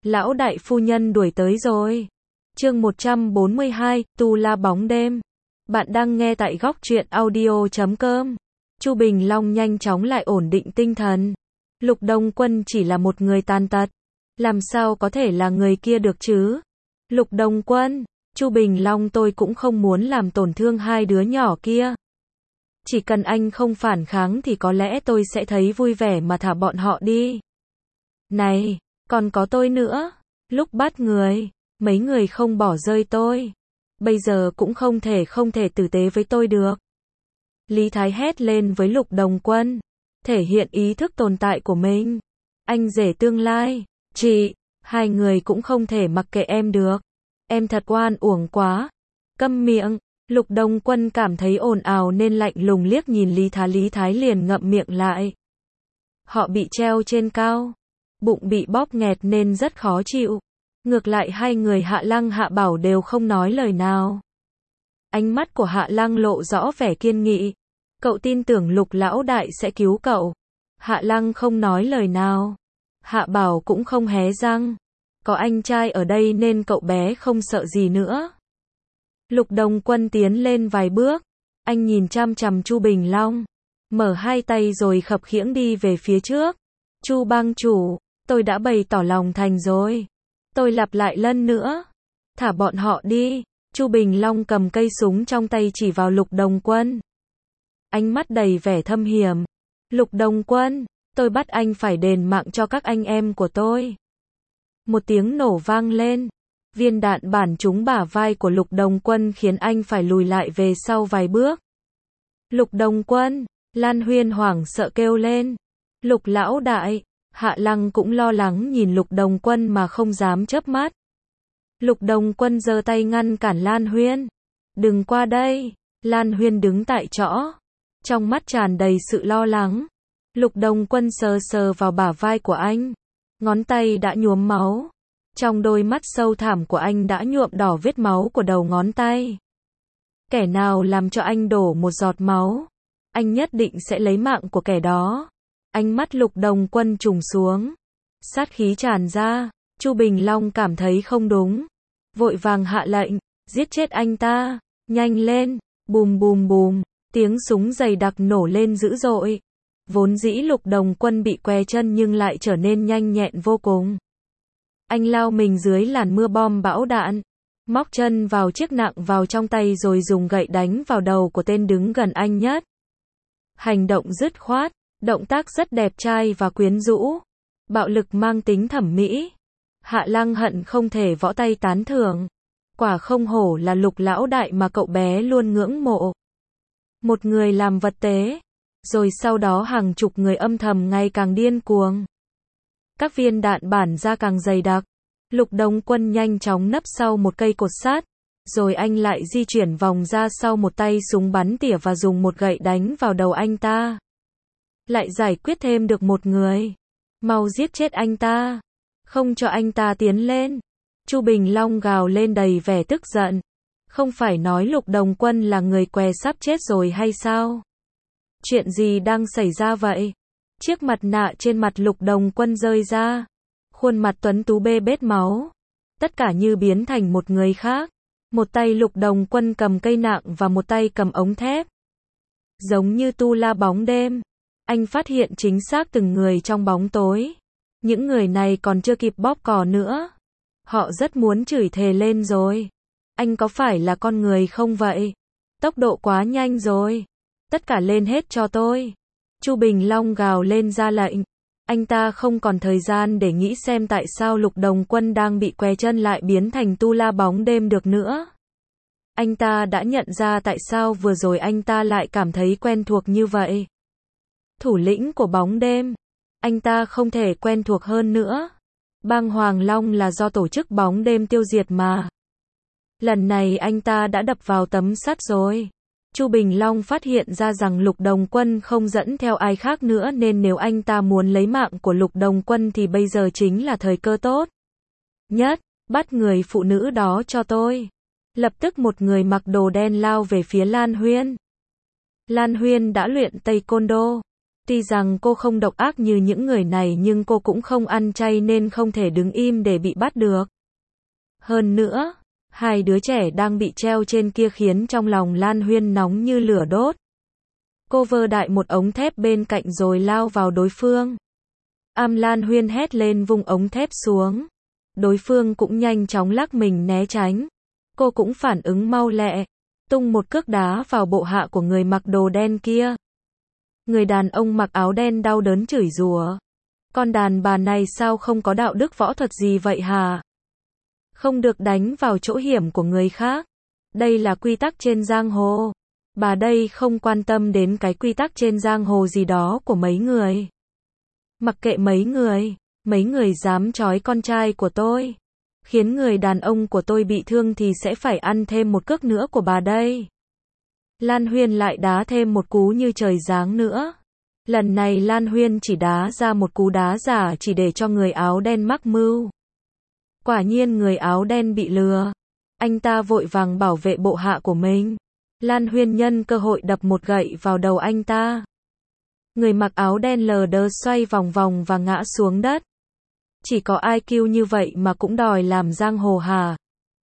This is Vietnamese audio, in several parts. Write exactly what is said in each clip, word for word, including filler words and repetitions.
Lão đại phu nhân đuổi tới rồi. Chương một trăm bốn mươi hai, Tu La bóng đêm. Bạn đang nghe tại góc truyện audio chấm com. Chu Bình Long nhanh chóng lại ổn định tinh thần. Lục Đông Quân chỉ là một người tàn tật, làm sao có thể là người kia được chứ? Lục Đông Quân, Chu Bình Long, tôi cũng không muốn làm tổn thương hai đứa nhỏ kia. Chỉ cần anh không phản kháng thì có lẽ tôi sẽ thấy vui vẻ mà thả bọn họ đi. Này, còn có tôi nữa. Lúc bắt người, mấy người không bỏ rơi tôi. Bây giờ cũng không thể không thể tử tế với tôi được. Lý Thái hét lên với Lục Đông Quân, thể hiện ý thức tồn tại của mình. Anh rể tương lai, chị, hai người cũng không thể mặc kệ em được. Em thật oan uổng quá. Câm miệng. Lục Đông Quân cảm thấy ồn ào nên lạnh lùng liếc nhìn Lý Thái. Lý Thái liền ngậm miệng lại. Họ bị treo trên cao, bụng bị bóp nghẹt nên rất khó chịu. Ngược lại hai người Hạ Lăng Hạ Bảo đều không nói lời nào. Ánh mắt của Hạ Lăng lộ rõ vẻ kiên nghị. Cậu tin tưởng Lục lão đại sẽ cứu cậu. Hạ Lăng không nói lời nào. Hạ Bảo cũng không hé răng. Có anh trai ở đây nên cậu bé không sợ gì nữa. Lục Đông Quân tiến lên vài bước. Anh nhìn chăm chằm Chu Bình Long, mở hai tay rồi khập khiễng đi về phía trước. Chu bang chủ, tôi đã bày tỏ lòng thành rồi. Tôi lặp lại lần nữa. Thả bọn họ đi. Chu Bình Long cầm cây súng trong tay chỉ vào Lục Đông Quân. Ánh mắt đầy vẻ thâm hiểm. Lục Đông Quân, tôi bắt anh phải đền mạng cho các anh em của tôi. Một tiếng nổ vang lên. Viên đạn bắn trúng bả vai của Lục Đông Quân khiến anh phải lùi lại về sau vài bước. Lục Đông Quân, Lan Huyên hoảng sợ kêu lên. Lục lão đại. Hạ Lăng cũng lo lắng nhìn Lục Đông Quân mà không dám chớp mắt. Lục Đông Quân giơ tay ngăn cản Lan Huyên. Đừng qua đây. Lan Huyên đứng tại chỗ, trong mắt tràn đầy sự lo lắng. Lục Đông Quân sờ sờ vào bả vai của anh. Ngón tay đã nhuốm máu. Trong đôi mắt sâu thẳm của anh đã nhuộm đỏ vết máu của đầu ngón tay. Kẻ nào làm cho anh đổ một giọt máu, anh nhất định sẽ lấy mạng của kẻ đó. Ánh mắt Lục Đông Quân trùng xuống. Sát khí tràn ra. Chu Bình Long cảm thấy không đúng. Vội vàng hạ lệnh, giết chết anh ta. Nhanh lên. Bùm bùm bùm. Tiếng súng dày đặc nổ lên dữ dội. Vốn dĩ Lục Đông Quân bị què chân nhưng lại trở nên nhanh nhẹn vô cùng. Anh lao mình dưới làn mưa bom bão đạn. Móc chân vào chiếc nặng vào trong tay rồi dùng gậy đánh vào đầu của tên đứng gần anh nhất. Hành động dứt khoát. Động tác rất đẹp trai và quyến rũ. Bạo lực mang tính thẩm mỹ. Hạ Lăng hận không thể võ tay tán thưởng. Quả không hổ là Lục lão đại mà cậu bé luôn ngưỡng mộ. Một người làm vật tế. Rồi sau đó hàng chục người âm thầm ngày càng điên cuồng. Các viên đạn bắn ra càng dày đặc. Lục Đông Quân nhanh chóng nấp sau một cây cột sắt. Rồi anh lại di chuyển vòng ra sau một tay súng bắn tỉa và dùng một gậy đánh vào đầu anh ta. Lại giải quyết thêm được một người. Mau giết chết anh ta. Không cho anh ta tiến lên. Chu Bình Long gào lên đầy vẻ tức giận. Không phải nói Lục Đông Quân là người què sắp chết rồi hay sao? Chuyện gì đang xảy ra vậy? Chiếc mặt nạ trên mặt Lục Đông Quân rơi ra. Khuôn mặt tuấn tú bê bết máu. Tất cả như biến thành một người khác. Một tay Lục Đông Quân cầm cây nặng và một tay cầm ống thép. Giống như Tu La bóng đêm. Anh phát hiện chính xác từng người trong bóng tối. Những người này còn chưa kịp bóp cò nữa. Họ rất muốn chửi thề lên rồi. Anh có phải là con người không vậy? Tốc độ quá nhanh rồi. Tất cả lên hết cho tôi. Chu Bình Long gào lên ra lệnh. Anh ta không còn thời gian để nghĩ xem tại sao Lục Đông Quân đang bị què chân lại biến thành Tu La bóng đêm được nữa. Anh ta đã nhận ra tại sao vừa rồi anh ta lại cảm thấy quen thuộc như vậy. Thủ lĩnh của bóng đêm. Anh ta không thể quen thuộc hơn nữa. Bang Hoàng Long là do tổ chức bóng đêm tiêu diệt mà. Lần này anh ta đã đập vào tấm sắt rồi. Chu Bình Long phát hiện ra rằng Lục Đông Quân không dẫn theo ai khác nữa nên nếu anh ta muốn lấy mạng của Lục Đông Quân thì bây giờ chính là thời cơ tốt nhất. Bắt người phụ nữ đó cho tôi. Lập tức một người mặc đồ đen lao về phía Lan Huyên. Lan Huyên đã luyện Taekwondo. Tuy rằng cô không độc ác như những người này nhưng cô cũng không ăn chay nên không thể đứng im để bị bắt được. Hơn nữa, hai đứa trẻ đang bị treo trên kia khiến trong lòng Lan Huyên nóng như lửa đốt. Cô vơ đại một ống thép bên cạnh rồi lao vào đối phương. Am Lan Huyên hét lên vung ống thép xuống. Đối phương cũng nhanh chóng lắc mình né tránh. Cô cũng phản ứng mau lẹ, tung một cước đá vào bộ hạ của người mặc đồ đen kia. Người đàn ông mặc áo đen đau đớn chửi rủa. Con đàn bà này sao không có đạo đức võ thuật gì vậy hả? Không được đánh vào chỗ hiểm của người khác. Đây là quy tắc trên giang hồ. Bà đây không quan tâm đến cái quy tắc trên giang hồ gì đó của mấy người. Mặc kệ mấy người, mấy người dám trói con trai của tôi, khiến người đàn ông của tôi bị thương thì sẽ phải ăn thêm một cước nữa của bà đây. Lan Huyên lại đá thêm một cú như trời giáng nữa. Lần này Lan Huyên chỉ đá ra một cú đá giả chỉ để cho người áo đen mắc mưu. Quả nhiên người áo đen bị lừa. Anh ta vội vàng bảo vệ bộ hạ của mình. Lan Huyên nhân cơ hội đập một gậy vào đầu anh ta. Người mặc áo đen lờ đờ xoay vòng vòng và ngã xuống đất. Chỉ có i kiu như vậy mà cũng đòi làm giang hồ hả?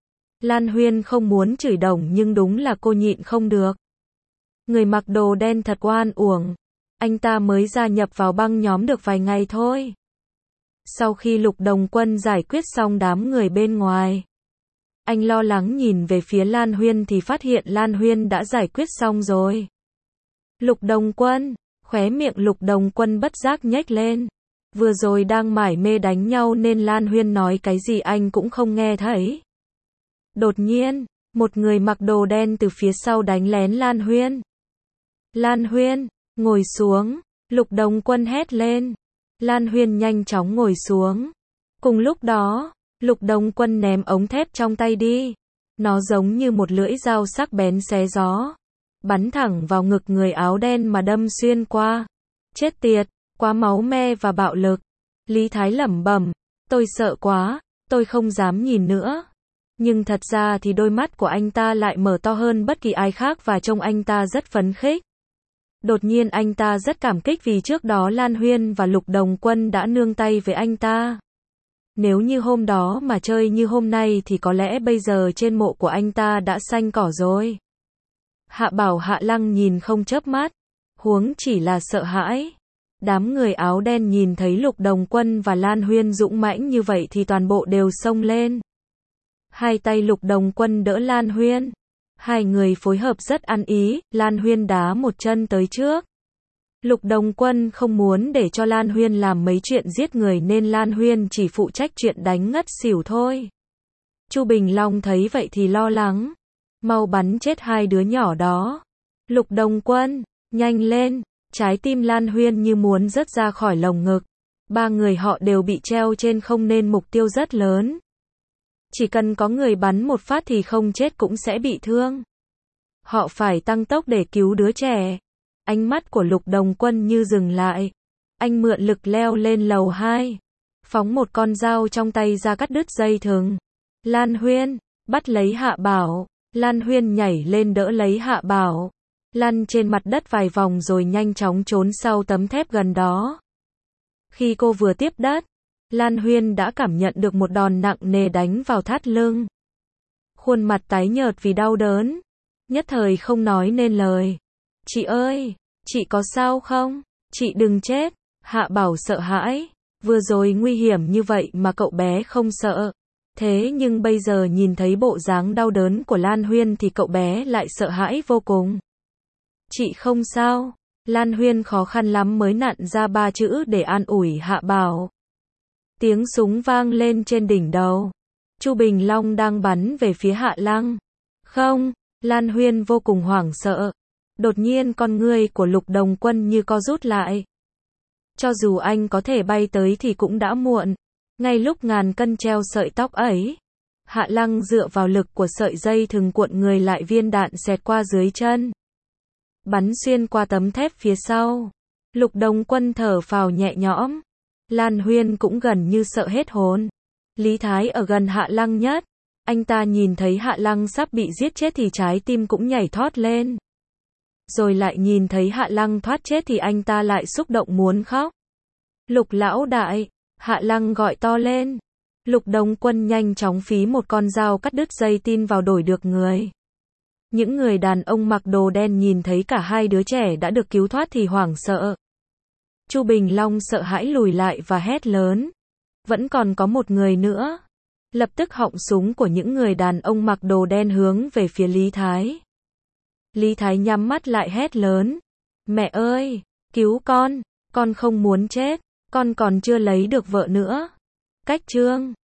Lan Huyên không muốn chửi đồng nhưng đúng là cô nhịn không được. Người mặc đồ đen thật oan uổng. Anh ta mới gia nhập vào băng nhóm được vài ngày thôi. Sau khi Lục Đồng Quân giải quyết xong đám người bên ngoài, anh lo lắng nhìn về phía Lan Huyên thì phát hiện Lan Huyên đã giải quyết xong rồi. Lục Đồng Quân, khóe miệng Lục Đồng Quân bất giác nhếch lên. Vừa rồi đang mải mê đánh nhau nên Lan Huyên nói cái gì anh cũng không nghe thấy. Đột nhiên, một người mặc đồ đen từ phía sau đánh lén Lan Huyên. Lan Huyên, ngồi xuống, Lục Đồng Quân hét lên. Lan Huyên nhanh chóng ngồi xuống. Cùng lúc đó, Lục Đồng Quân ném ống thép trong tay đi. Nó giống như một lưỡi dao sắc bén xé gió, bắn thẳng vào ngực người áo đen mà đâm xuyên qua. Chết tiệt, quá máu me và bạo lực. Lý Thái lẩm bẩm, tôi sợ quá, tôi không dám nhìn nữa. Nhưng thật ra thì đôi mắt của anh ta lại mở to hơn bất kỳ ai khác và trông anh ta rất phấn khích. Đột nhiên anh ta rất cảm kích vì trước đó Lan Huyên và Lục Đồng Quân đã nương tay với anh ta. Nếu như hôm đó mà chơi như hôm nay thì có lẽ bây giờ trên mộ của anh ta đã xanh cỏ rồi. Hạ Bảo Hạ Lăng nhìn không chớp mắt, huống chỉ là sợ hãi. Đám người áo đen nhìn thấy Lục Đồng Quân và Lan Huyên dũng mãnh như vậy thì toàn bộ đều xông lên. Hai tay Lục Đồng Quân đỡ Lan Huyên. Hai người phối hợp rất ăn ý, Lan Huyên đá một chân tới trước. Lục Đồng Quân không muốn để cho Lan Huyên làm mấy chuyện giết người nên Lan Huyên chỉ phụ trách chuyện đánh ngất xỉu thôi. Chu Bình Long thấy vậy thì lo lắng. Mau bắn chết hai đứa nhỏ đó. Lục Đồng Quân, nhanh lên. Trái tim Lan Huyên như muốn rớt ra khỏi lồng ngực. Ba người họ đều bị treo trên không nên mục tiêu rất lớn. Chỉ cần có người bắn một phát thì không chết cũng sẽ bị thương. Họ phải tăng tốc để cứu đứa trẻ. Ánh mắt của Lục Đồng Quân như dừng lại. Anh mượn lực leo lên lầu hai. Phóng một con dao trong tay ra cắt đứt dây thừng. Lan Huyên, bắt lấy Hạ Bảo. Lan Huyên nhảy lên đỡ lấy Hạ Bảo. Lăn trên mặt đất vài vòng rồi nhanh chóng trốn sau tấm thép gần đó. Khi cô vừa tiếp đất, Lan Huyên đã cảm nhận được một đòn nặng nề đánh vào thắt lưng. Khuôn mặt tái nhợt vì đau đớn, nhất thời không nói nên lời. Chị ơi, chị có sao không? Chị đừng chết. Hạ Bảo sợ hãi. Vừa rồi nguy hiểm như vậy mà cậu bé không sợ. Thế nhưng bây giờ nhìn thấy bộ dáng đau đớn của Lan Huyên thì cậu bé lại sợ hãi vô cùng. Chị không sao. Lan Huyên khó khăn lắm mới nặn ra ba chữ để an ủi Hạ Bảo. Tiếng súng vang lên trên đỉnh đầu. Chu Bình Long đang bắn về phía Hạ Lăng. Không, Lan Huyên vô cùng hoảng sợ. Đột nhiên con ngươi của Lục Đồng Quân như co rút lại. Cho dù anh có thể bay tới thì cũng đã muộn. Ngay lúc ngàn cân treo sợi tóc ấy, Hạ Lăng dựa vào lực của sợi dây thừng cuộn người lại viên đạn xẹt qua dưới chân. Bắn xuyên qua tấm thép phía sau. Lục Đồng Quân thở phào nhẹ nhõm. Lan Huyên cũng gần như sợ hết hồn. Lý Thái ở gần Hạ Lăng nhất. Anh ta nhìn thấy Hạ Lăng sắp bị giết chết thì trái tim cũng nhảy thót lên. Rồi lại nhìn thấy Hạ Lăng thoát chết thì anh ta lại xúc động muốn khóc. Lục lão đại, Hạ Lăng gọi to lên. Lục Đông Quân nhanh chóng phí một con dao cắt đứt dây tin vào đổi được người. Những người đàn ông mặc đồ đen nhìn thấy cả hai đứa trẻ đã được cứu thoát thì hoảng sợ. Chu Bình Long sợ hãi lùi lại và hét lớn. Vẫn còn có một người nữa. Lập tức họng súng của những người đàn ông mặc đồ đen hướng về phía Lý Thái. Lý Thái nhắm mắt lại hét lớn. Mẹ ơi, cứu con, con không muốn chết, con còn chưa lấy được vợ nữa. Cách chương